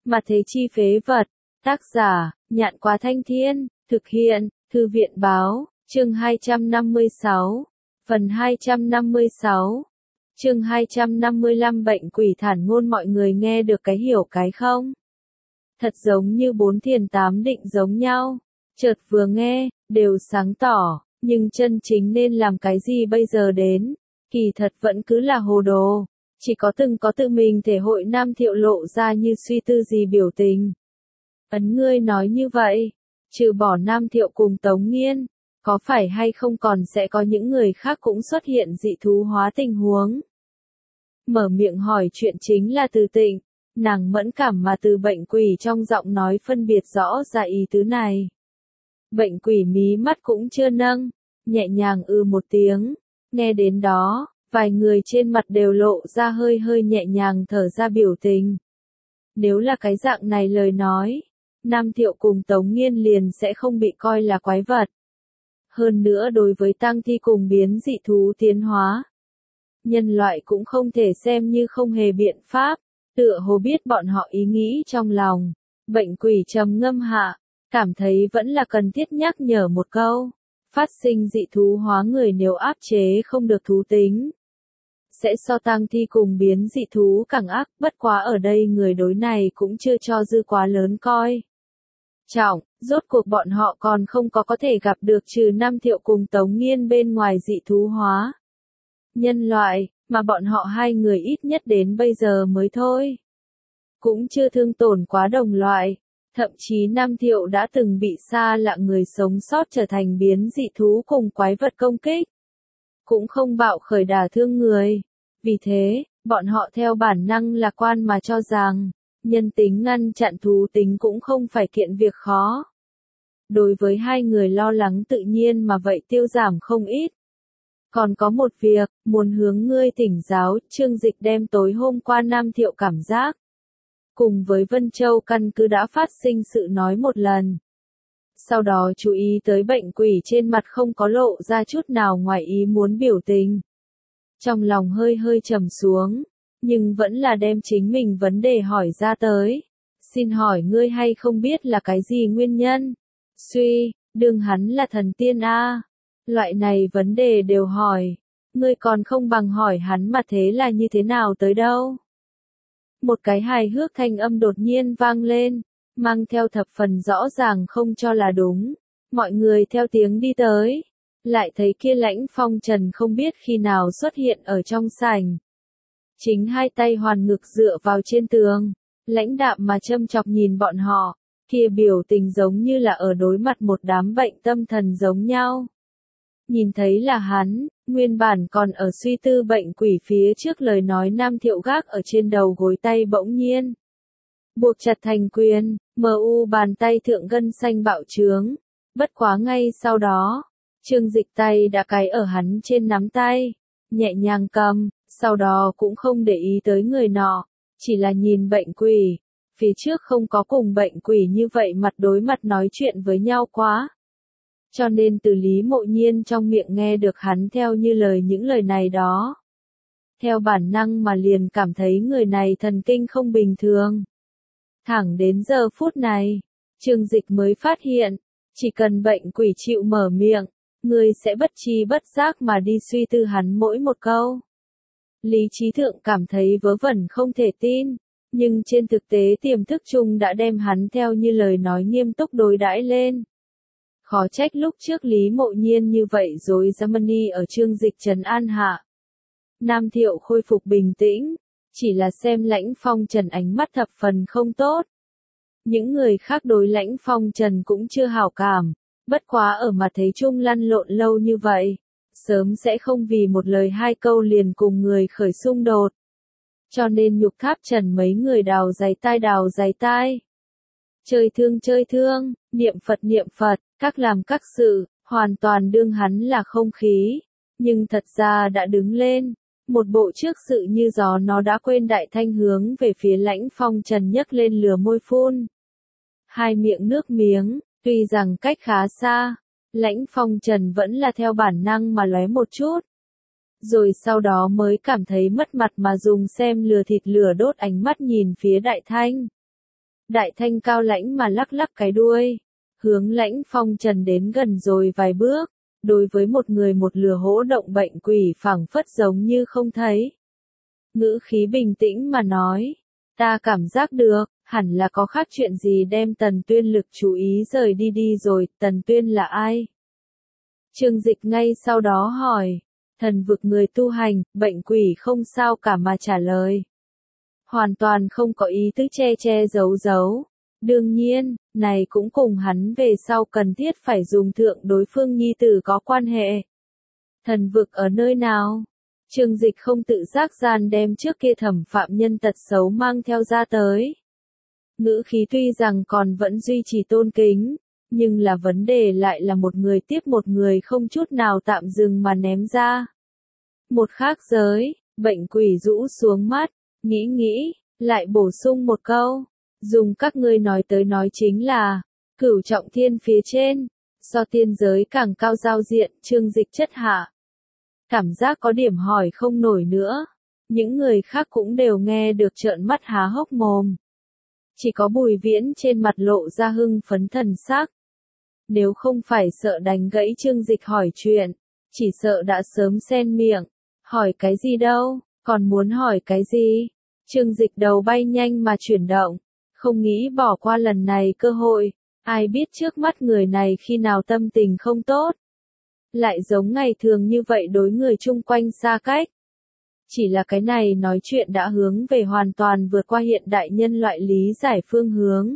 Mà thế chi phế vật. Tác giả, Nhạn Quá Thanh Thiên, thực hiện, Thư viện Báo, chương 256, phần 256, chương 255 bệnh quỷ thản ngôn mọi người nghe được cái hiểu cái không? Thật giống như bốn thiền tám định giống nhau, chợt vừa nghe, đều sáng tỏ, nhưng chân chính nên làm cái gì bây giờ đến, kỳ thật vẫn cứ là hồ đồ, chỉ có tự mình thể hội Nam Thiệu lộ ra như suy tư gì biểu tình. Ấn ngươi nói như vậy, trừ bỏ Nam Thiệu cùng Tống Nghiên, có phải hay không còn sẽ có những người khác cũng xuất hiện dị thú hóa tình huống? Mở miệng hỏi chuyện chính là Từ Tịnh, nàng mẫn cảm mà từ bệnh quỷ trong giọng nói phân biệt rõ ra ý tứ này. Bệnh quỷ mí mắt cũng chưa nâng, nhẹ nhàng một tiếng, nghe đến đó, vài người trên mặt đều lộ ra hơi hơi nhẹ nhàng thở ra biểu tình. Nếu là cái dạng này lời nói, Nam Thiệu cùng Tống Nghiên liền sẽ không bị coi là quái vật. Hơn nữa đối với tang thi cùng biến dị thú tiến hóa, nhân loại cũng không thể xem như không hề biện pháp, tựa hồ biết bọn họ ý nghĩ trong lòng. Bệnh quỷ trầm ngâm hạ, cảm thấy vẫn là cần thiết nhắc nhở một câu. Phát sinh dị thú hóa người nếu áp chế không được thú tính, sẽ so tang thi cùng biến dị thú càng ác, bất quá ở đây người đối này cũng chưa cho dư quá lớn coi trọng, rốt cuộc bọn họ còn không có thể gặp được trừ Nam Thiệu cùng Tống Nghiên bên ngoài dị thú hóa nhân loại, mà bọn họ hai người ít nhất đến bây giờ mới thôi. Cũng chưa thương tổn quá đồng loại, thậm chí Nam Thiệu đã từng bị xa lạ người sống sót trở thành biến dị thú cùng quái vật công kích. Cũng không bạo khởi đả thương người. Vì thế, bọn họ theo bản năng lạc quan mà cho rằng, nhân tính ngăn chặn thú tính cũng không phải kiện việc khó. Đối với hai người lo lắng tự nhiên mà vậy tiêu giảm không ít. Còn có một việc, muốn hướng ngươi thỉnh giáo, Trương Dịch đem tối hôm qua Nam Thiệu cảm giác. Cùng với Vân Châu căn cứ đã phát sinh sự nói một lần. Sau đó chú ý tới bệnh quỷ trên mặt không có lộ ra chút nào ngoài ý muốn biểu tình. Trong lòng hơi hơi trầm xuống, nhưng vẫn là đem chính mình vấn đề hỏi ra tới. Xin hỏi ngươi hay không biết là cái gì nguyên nhân? Đương hắn là thần tiên a. Loại này vấn đề đều hỏi, ngươi còn không bằng hỏi hắn mà thế là như thế nào tới đâu. Một cái hài hước thanh âm đột nhiên vang lên, mang theo thập phần rõ ràng không cho là đúng. Mọi người theo tiếng đi tới, lại thấy kia Lãnh Phong Trần không biết khi nào xuất hiện ở trong sảnh. Chính hai tay hoàn ngực dựa vào trên tường, lãnh đạm mà châm chọc nhìn bọn họ, kia biểu tình giống như là ở đối mặt một đám bệnh tâm thần giống nhau. Nhìn thấy là hắn, nguyên bản còn ở suy tư bệnh quỷ phía trước lời nói Nam Thiệu gác ở trên đầu gối tay bỗng nhiên buộc chặt thành quyền, bàn tay thượng gân xanh bạo trướng. Bất quá ngay sau đó, Trương Dịch tay đã cài ở hắn trên nắm tay, nhẹ nhàng cầm, sau đó cũng không để ý tới người nọ, chỉ là nhìn bệnh quỷ. Phía trước không có cùng bệnh quỷ như vậy mặt đối mặt nói chuyện với nhau quá. Cho nên từ Lý Mộ Nhiên trong miệng nghe được hắn theo như lời những lời này đó. Theo bản năng mà liền cảm thấy người này thần kinh không bình thường. Thẳng đến giờ phút này, Trương Dịch mới phát hiện, chỉ cần bệnh quỷ chịu mở miệng, người sẽ bất tri bất giác mà đi suy tư hắn mỗi một câu. Lý trí thượng cảm thấy vớ vẩn không thể tin, nhưng trên thực tế tiềm thức chung đã đem hắn theo như lời nói nghiêm túc đối đãi lên. Khó trách lúc trước Lý Mộ Nhiên như vậy rồi Germany ở Trương Dịch trấn an hạ. Nam Thiệu khôi phục bình tĩnh, chỉ là xem Lãnh Phong Trần ánh mắt thập phần không tốt. Những người khác đối Lãnh Phong Trần cũng chưa hảo cảm, bất quá ở mặt thấy chung lăn lộn lâu như vậy, sớm sẽ không vì một lời hai câu liền cùng người khởi xung đột. Cho nên Nhục Tháp Trần mấy người đào giày tai. Chơi thương, niệm Phật, các làm các sự, hoàn toàn đương hắn là không khí. Nhưng thật ra đã đứng lên, một bộ trước sự như gió nó đã quên đại thanh hướng về phía Lãnh Phong Trần nhấc lên lửa môi phun. Hai miệng nước miếng, tuy rằng cách khá xa, Lãnh Phong Trần vẫn là theo bản năng mà lóe một chút. Rồi sau đó mới cảm thấy mất mặt mà dùng xem lửa thịt lửa đốt ánh mắt nhìn phía đại thanh. Đại Thanh cao lãnh mà lắc lắc cái đuôi, hướng Lãnh Phong Trần đến gần rồi vài bước, đối với một người một lừa hỗ động bệnh quỷ phảng phất giống như không thấy. Ngữ khí bình tĩnh mà nói, ta cảm giác được, hẳn là có khác chuyện gì đem Tần Tuyên lực chú ý rời đi rồi, Tần Tuyên là ai? Trương Dịch ngay sau đó hỏi, thần vực người tu hành, bệnh quỷ không sao cả mà trả lời. Hoàn toàn không có ý tứ che giấu. Đương nhiên, này cũng cùng hắn về sau cần thiết phải dùng thượng đối phương nhi tử có quan hệ. Thần vực ở nơi nào? Trương Dịch không tự giác gian đem trước kia thẩm phạm nhân tật xấu mang theo ra tới. Ngữ khí tuy rằng còn vẫn duy trì tôn kính, nhưng là vấn đề lại là một người tiếp một người không chút nào tạm dừng mà ném ra. Một khác giới, bệnh quỷ rũ xuống mắt, nghĩ, lại bổ sung một câu, dùng các ngươi nói tới nói chính là, cửu trọng thiên phía trên, so tiên giới càng cao giao diện, Trương Dịch chất hạ. Cảm giác có điểm hỏi không nổi nữa, những người khác cũng đều nghe được trợn mắt há hốc mồm. Chỉ có Bùi Viễn trên mặt lộ ra hưng phấn thần sắc. Nếu không phải sợ đánh gãy Trương Dịch hỏi chuyện, chỉ sợ đã sớm xen miệng, hỏi cái gì đâu, còn muốn hỏi cái gì? Trương Dịch đầu bay nhanh mà chuyển động, không nghĩ bỏ qua lần này cơ hội, ai biết trước mắt người này khi nào tâm tình không tốt. Lại giống ngày thường như vậy đối người chung quanh xa cách. Chỉ là cái này nói chuyện đã hướng về hoàn toàn vượt qua hiện đại nhân loại lý giải phương hướng.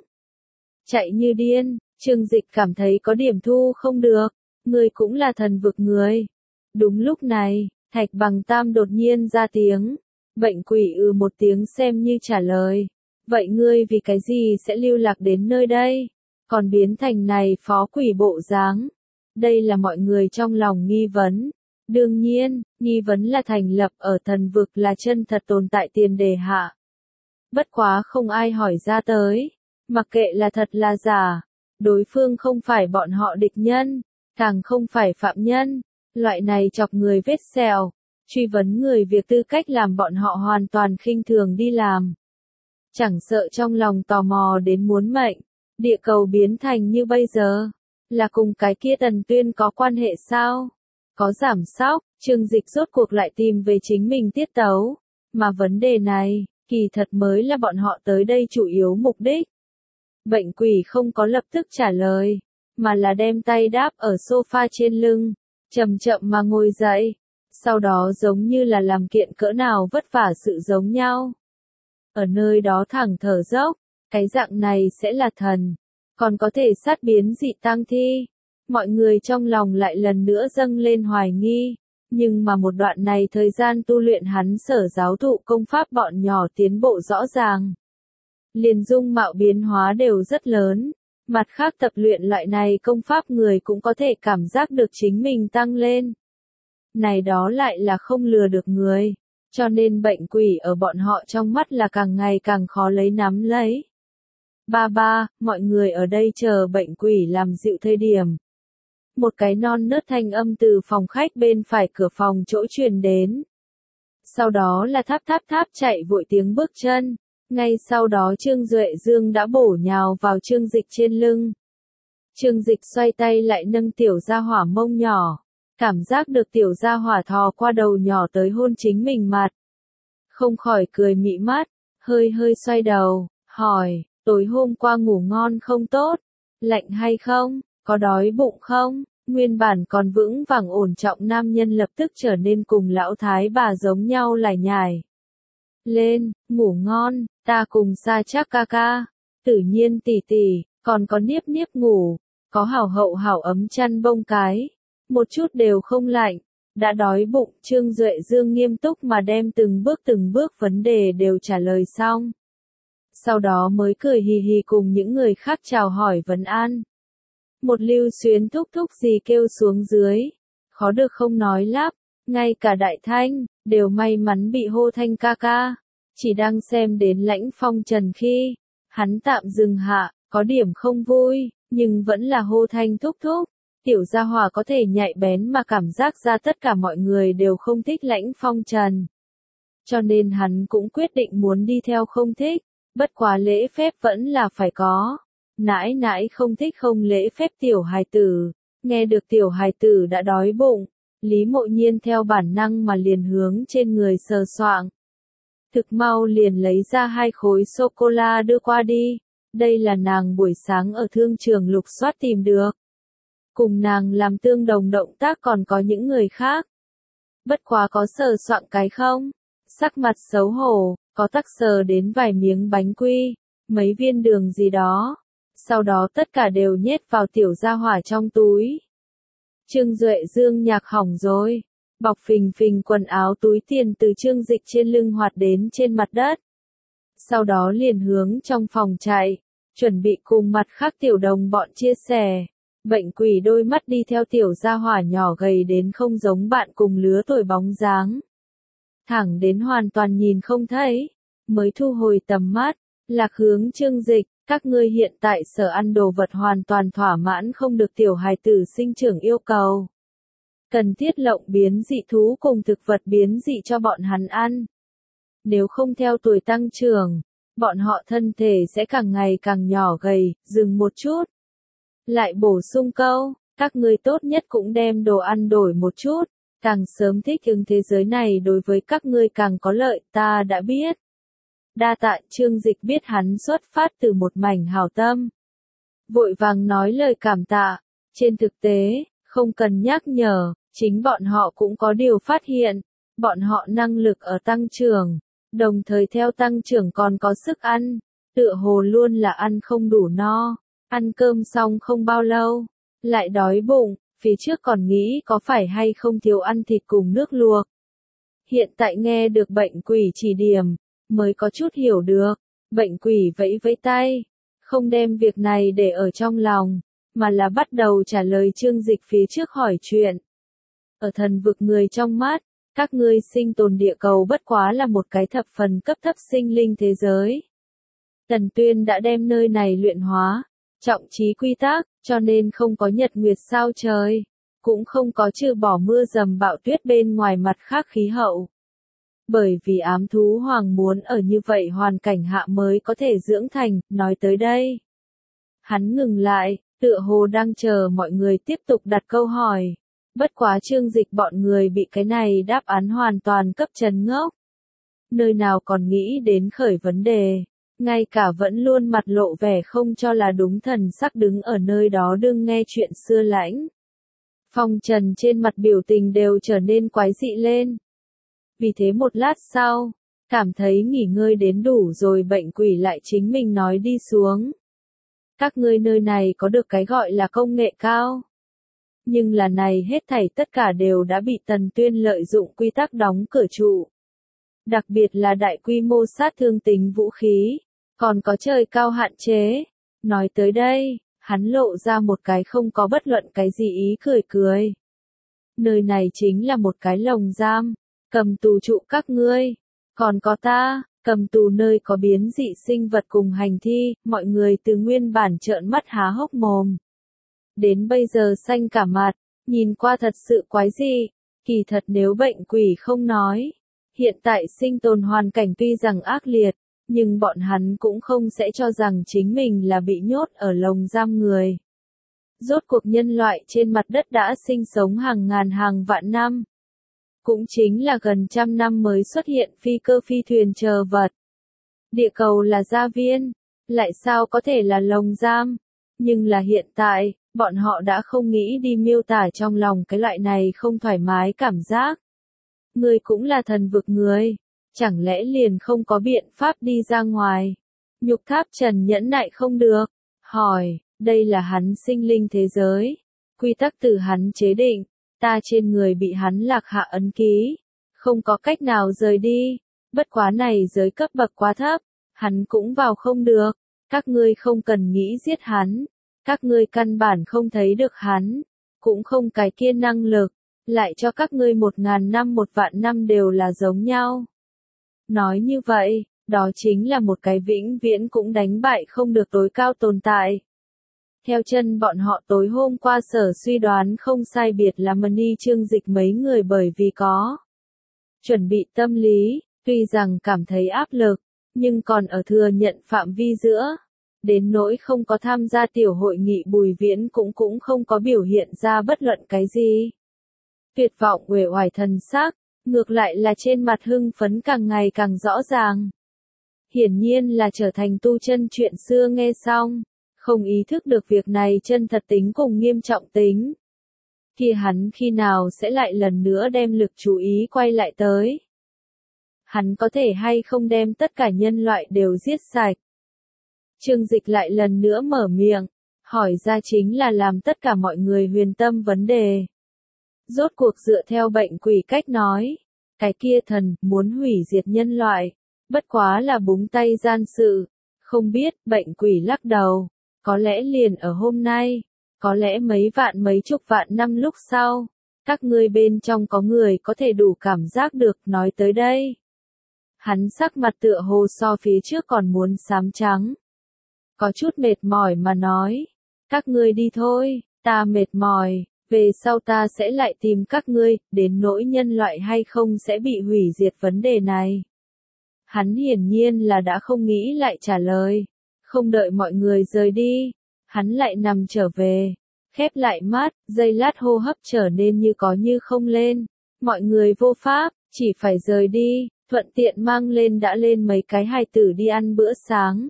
Chạy như điên, Trương Dịch cảm thấy có điểm thu không được, người cũng là thần vực người. Đúng lúc này, Thạch Bằng Tam đột nhiên ra tiếng, bệnh quỷ một tiếng xem như trả lời. Vậy ngươi vì cái gì sẽ lưu lạc đến nơi đây, còn biến thành này phó quỷ bộ dáng? Đây là mọi người trong lòng nghi vấn. Đương nhiên, nghi vấn là thành lập ở thần vực là chân thật tồn tại tiền đề hạ. Bất quá không ai hỏi ra tới, mặc kệ là thật là giả, đối phương không phải bọn họ địch nhân, càng không phải phạm nhân, loại này chọc người vết sẹo, truy vấn người việc tư cách làm bọn họ hoàn toàn khinh thường đi làm. Chẳng sợ trong lòng tò mò đến muốn mệnh, địa cầu biến thành như bây giờ, là cùng cái kia Tần Tuyên có quan hệ sao? Có giảm sóc, Trương Dịch rốt cuộc lại tìm về chính mình tiết tấu, mà vấn đề này, kỳ thật mới là bọn họ tới đây chủ yếu mục đích. Bệnh quỷ không có lập tức trả lời, mà là đem tay đáp ở sofa trên lưng, chậm chậm mà ngồi dậy, sau đó giống như là làm kiện cỡ nào vất vả sự giống nhau. Ở nơi đó thẳng thở dốc, cái dạng này sẽ là thần, còn có thể sát biến dị tang thi. Mọi người trong lòng lại lần nữa dâng lên hoài nghi, nhưng mà một đoạn này thời gian tu luyện hắn sở giáo thụ công pháp bọn nhỏ tiến bộ rõ ràng. Liền dung mạo biến hóa đều rất lớn, mặt khác tập luyện loại này công pháp người cũng có thể cảm giác được chính mình tăng lên. Này đó lại là không lừa được người, cho nên bệnh quỷ ở bọn họ trong mắt là càng ngày càng khó lấy nắm lấy. Ba, mọi người ở đây chờ bệnh quỷ làm dịu thời điểm. Một cái non nớt thanh âm từ phòng khách bên phải cửa phòng chỗ truyền đến. Sau đó là tháp chạy vội tiếng bước chân. Ngay sau đó Trương Duệ Dương đã bổ nhào vào Trương Dịch trên lưng. Trương Dịch xoay tay lại nâng tiểu gia hỏa mông nhỏ. Cảm giác được tiểu gia hỏa thò qua đầu nhỏ tới hôn chính mình mặt. Không khỏi cười mị mắt, hơi xoay đầu, hỏi, tối hôm qua ngủ ngon không tốt? Lạnh hay không? Có đói bụng không? Nguyên bản còn vững vàng ổn trọng nam nhân lập tức trở nên cùng lão thái bà giống nhau lải nhải. Lên, ngủ ngon, ta cùng Sa Trác ca ca, Tử Nhiên tỷ tỷ, còn có Niếp Niếp ngủ, có Hảo Hậu hảo ấm chăn bông cái, một chút đều không lạnh, đã đói bụng. Trương Duệ Dương nghiêm túc mà đem từng bước vấn đề đều trả lời xong. Sau đó mới cười hì hì cùng những người khác chào hỏi vấn an. Một Lưu Xuyến thúc gì kêu xuống dưới, khó được không nói lắp, ngay cả Đại Thanh, đều may mắn bị hô thanh ca ca, chỉ đang xem đến Lãnh Phong Trần khi, hắn tạm dừng hạ, có điểm không vui, nhưng vẫn là hô thanh thúc, tiểu gia hỏa có thể nhạy bén mà cảm giác ra tất cả mọi người đều không thích Lãnh Phong Trần. Cho nên hắn cũng quyết định muốn đi theo không thích, Bất quá lễ phép vẫn là phải có. Nãi nãi không thích không lễ phép tiểu hài tử. Nghe được tiểu hài tử đã đói bụng, Lý Mộ Nhiên theo bản năng mà liền hướng trên người sờ soạng. Thực mau liền lấy ra 2 khối sô-cô-la đưa qua đi. Đây là nàng buổi sáng ở thương trường lục soát tìm được. Cùng nàng làm tương đồng động tác còn có những người khác. Bất quá có sờ soạng cái không? Sắc mặt xấu hổ, có tắc sờ đến vài miếng bánh quy, mấy viên đường gì đó. Sau đó tất cả đều nhét vào tiểu gia hỏa trong túi. Trương Duệ Dương nhạc hỏng rồi. Bọc phình phình quần áo túi tiền từ Trương Dịch trên lưng hoạt đến trên mặt đất. Sau đó liền hướng trong phòng chạy, chuẩn bị cùng mặt khác tiểu đồng bọn chia sẻ. Bệnh quỷ đôi mắt đi theo tiểu gia hỏa nhỏ gầy đến không giống bạn cùng lứa tuổi bóng dáng. Thẳng đến hoàn toàn nhìn không thấy, mới thu hồi tầm mắt, lạc hướng Trương Dịch, các ngươi hiện tại sở ăn đồ vật hoàn toàn thỏa mãn không được tiểu hài tử sinh trưởng yêu cầu. Cần thiết lộng biến dị thú cùng thực vật biến dị cho bọn hắn ăn. Nếu không theo tuổi tăng trưởng, bọn họ thân thể sẽ càng ngày càng nhỏ gầy, dừng một chút. Lại bổ sung câu, các ngươi tốt nhất cũng đem đồ ăn đổi một chút, càng sớm thích ứng thế giới này đối với các ngươi càng có lợi, ta đã biết. Đa tạ. Trương Dịch biết hắn xuất phát từ một mảnh hảo tâm. Vội vàng nói lời cảm tạ, trên thực tế, không cần nhắc nhở, chính bọn họ cũng có điều phát hiện, bọn họ năng lực ở tăng trưởng, đồng thời theo tăng trưởng còn có sức ăn, tựa hồ luôn là ăn không đủ no, ăn cơm xong không bao lâu, lại đói bụng, phía trước còn nghĩ có phải hay không thiếu ăn thịt cùng nước luộc. Hiện tại nghe được bệnh quỷ chỉ điểm, mới có chút hiểu được, bệnh quỷ vẫy vẫy tay, không đem việc này để ở trong lòng, mà là bắt đầu trả lời Trương Dịch phía trước hỏi chuyện. Ở thần vực người trong mắt, các ngươi sinh tồn địa cầu bất quá là một cái thập phần cấp thấp sinh linh thế giới. Tần Tuyên đã đem nơi này luyện hóa, trọng trí quy tắc, cho nên không có nhật nguyệt sao trời, cũng không có trừ bỏ mưa dầm bão tuyết bên ngoài mặt khác khí hậu. Bởi vì ám thú hoàng muốn ở như vậy hoàn cảnh hạ mới có thể dưỡng thành, nói tới đây. Hắn ngừng lại, tựa hồ đang chờ mọi người tiếp tục đặt câu hỏi. Bất quá Trương Dịch bọn người bị cái này đáp án hoàn toàn cấp trần ngốc. Nơi nào còn nghĩ đến khởi vấn đề, ngay cả vẫn luôn mặt lộ vẻ không cho là đúng thần sắc đứng ở nơi đó đương nghe chuyện xưa lãnh. Phong Trần trên mặt biểu tình đều trở nên quái dị lên. Vì thế một lát sau, cảm thấy nghỉ ngơi đến đủ rồi bệnh quỷ lại chính mình nói đi xuống. Các ngươi nơi này có được cái gọi là công nghệ cao. Nhưng là này hết thảy tất cả đều đã bị Tần Tuyên lợi dụng quy tắc đóng cửa trụ. Đặc biệt là đại quy mô sát thương tính vũ khí, còn có trời cao hạn chế. Nói tới đây, hắn lộ ra một cái không có bất luận cái gì ý cười cười. Nơi này chính là một cái lồng giam, cầm tù trụ các ngươi. Còn có ta, cầm tù nơi có biến dị sinh vật cùng hành thi, mọi người từ nguyên bản trợn mắt há hốc mồm. Đến bây giờ xanh cả mặt, nhìn qua thật sự quái dị, kỳ thật nếu bệnh quỷ không nói. Hiện tại sinh tồn hoàn cảnh tuy rằng ác liệt, nhưng bọn hắn cũng không sẽ cho rằng chính mình là bị nhốt ở lồng giam người. Rốt cuộc nhân loại trên mặt đất đã sinh sống hàng ngàn hàng vạn năm. Cũng chính là gần 100 năm mới xuất hiện phi cơ phi thuyền chờ vật. Địa cầu là gia viên, lại sao có thể là lồng giam? Nhưng là hiện tại, bọn họ đã không nghĩ đi miêu tả trong lòng cái loại này không thoải mái cảm giác. Ngươi cũng là thần vực người, chẳng lẽ liền không có biện pháp đi ra ngoài? Nhục Tháp Trần nhẫn nại không được, hỏi, đây là hắn sinh linh thế giới, quy tắc từ hắn chế định, ta trên người bị hắn lạc hạ ấn ký, không có cách nào rời đi, bất quá này giới cấp bậc quá thấp, hắn cũng vào không được, các ngươi không cần nghĩ giết hắn, các ngươi căn bản không thấy được hắn, cũng không cái kia năng lực, lại cho các ngươi 1000 năm 1.000 năm đều là giống nhau. Nói như vậy, đó chính là một cái vĩnh viễn cũng đánh bại không được tối cao tồn tại. Theo chân bọn họ tối hôm qua sở suy đoán không sai biệt là Mani Trương Dịch mấy người bởi vì có chuẩn bị tâm lý, tuy rằng cảm thấy áp lực, nhưng còn ở thừa nhận phạm vi giữa. Đến nỗi không có tham gia tiểu hội nghị Bùi Viễn cũng không có biểu hiện ra bất luận cái gì. Tuyệt vọng uể oải thần sắc, ngược lại là trên mặt hưng phấn càng ngày càng rõ ràng. Hiển nhiên là trở thành tu chân chuyện xưa nghe xong, không ý thức được việc này chân thật tính cùng nghiêm trọng tính. Kia hắn khi nào sẽ lại lần nữa đem lực chú ý quay lại tới? Hắn có thể hay không đem tất cả nhân loại đều giết sạch? Trương Dịch lại lần nữa mở miệng, hỏi ra chính là làm tất cả mọi người huyền tâm vấn đề. Rốt cuộc dựa theo bệnh quỷ cách nói, cái kia thần muốn hủy diệt nhân loại, bất quá là búng tay gian sự, không biết bệnh quỷ lắc đầu, có lẽ liền ở hôm nay, có lẽ mấy vạn mấy chục vạn năm lúc sau, các ngươi bên trong có người có thể đủ cảm giác được nói tới đây. Hắn sắc mặt tựa hồ so phía trước còn muốn xám trắng. Có chút mệt mỏi mà nói, các ngươi đi thôi, ta mệt mỏi, về sau ta sẽ lại tìm các ngươi, đến nỗi nhân loại hay không sẽ bị hủy diệt vấn đề này. Hắn hiển nhiên là đã không nghĩ lại trả lời, không đợi mọi người rời đi, hắn lại nằm trở về, khép lại mắt, giây lát hô hấp trở nên như có như không lên, mọi người vô pháp, chỉ phải rời đi, thuận tiện mang lên đã lên mấy cái hài tử đi ăn bữa sáng.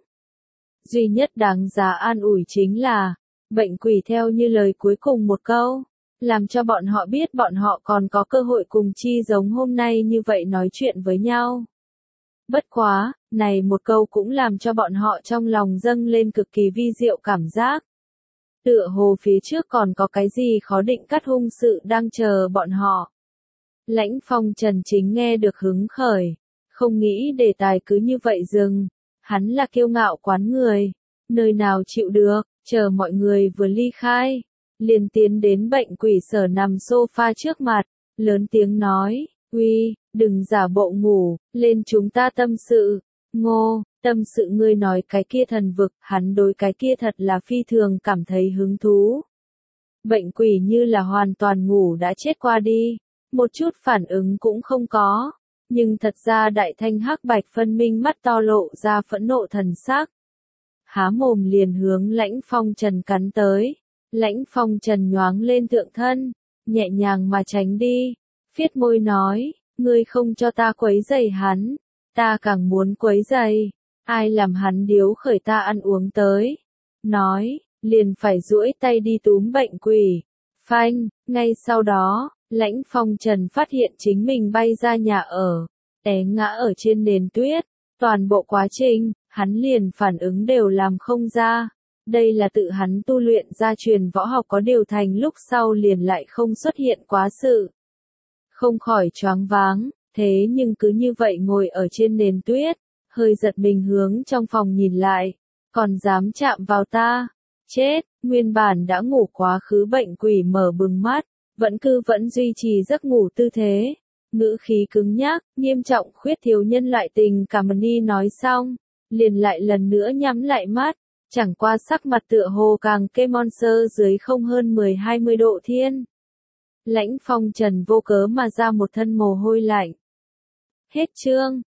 Duy nhất đáng giá an ủi chính là, bệnh quỷ theo như lời cuối cùng một câu, làm cho bọn họ biết bọn họ còn có cơ hội cùng chi giống hôm nay như vậy nói chuyện với nhau. Bất quá, này một câu cũng làm cho bọn họ trong lòng dâng lên cực kỳ vi diệu cảm giác. Tựa hồ phía trước còn có cái gì khó định cắt hung sự đang chờ bọn họ. Lãnh Phong Trần chính nghe được hứng khởi, không nghĩ đề tài cứ như vậy dừng. Hắn là kiêu ngạo quán người, nơi nào chịu được, chờ mọi người vừa ly khai, liền tiến đến bệnh quỷ sở nằm sofa trước mặt, lớn tiếng nói, uy, đừng giả bộ ngủ, lên chúng ta tâm sự. Ngô, tâm sự ngươi nói cái kia thần vực, hắn đối cái kia thật là phi thường cảm thấy hứng thú. Bệnh quỷ như là hoàn toàn ngủ đã chết qua đi, một chút phản ứng cũng không có. Nhưng thật ra đại thanh hắc bạch phân minh mắt to lộ ra phẫn nộ thần sắc. Há mồm liền hướng Lãnh Phong Trần cắn tới. Lãnh Phong Trần nhoáng lên thượng thân, nhẹ nhàng mà tránh đi. Phiết môi nói, ngươi không cho ta quấy rầy hắn, ta càng muốn quấy rầy. Ai làm hắn điếu khởi ta ăn uống tới. Nói, liền phải duỗi tay đi túm bệnh quỷ. Phanh, ngay sau đó. Lãnh Phong Trần phát hiện chính mình bay ra nhà ở, té ngã ở trên nền tuyết, toàn bộ quá trình, hắn liền phản ứng đều làm không ra. Đây là tự hắn tu luyện gia truyền võ học có điều thành lúc sau liền lại không xuất hiện quá sự. Không khỏi choáng váng, thế nhưng cứ như vậy ngồi ở trên nền tuyết, hơi giật mình hướng trong phòng nhìn lại, còn dám chạm vào ta, chết, nguyên bản đã ngủ quá khứ bệnh quỷ mở bừng mắt. Vẫn duy trì giấc ngủ tư thế, ngữ khí cứng nhắc, nghiêm trọng khuyết thiếu nhân loại tình cảm ni nói xong, liền lại lần nữa nhắm lại mắt, chẳng qua sắc mặt tựa hồ càng kê monster dưới không hơn 10-20 độ thiên. Lãnh Phong Trần vô cớ mà ra một thân mồ hôi lạnh. Hết chương.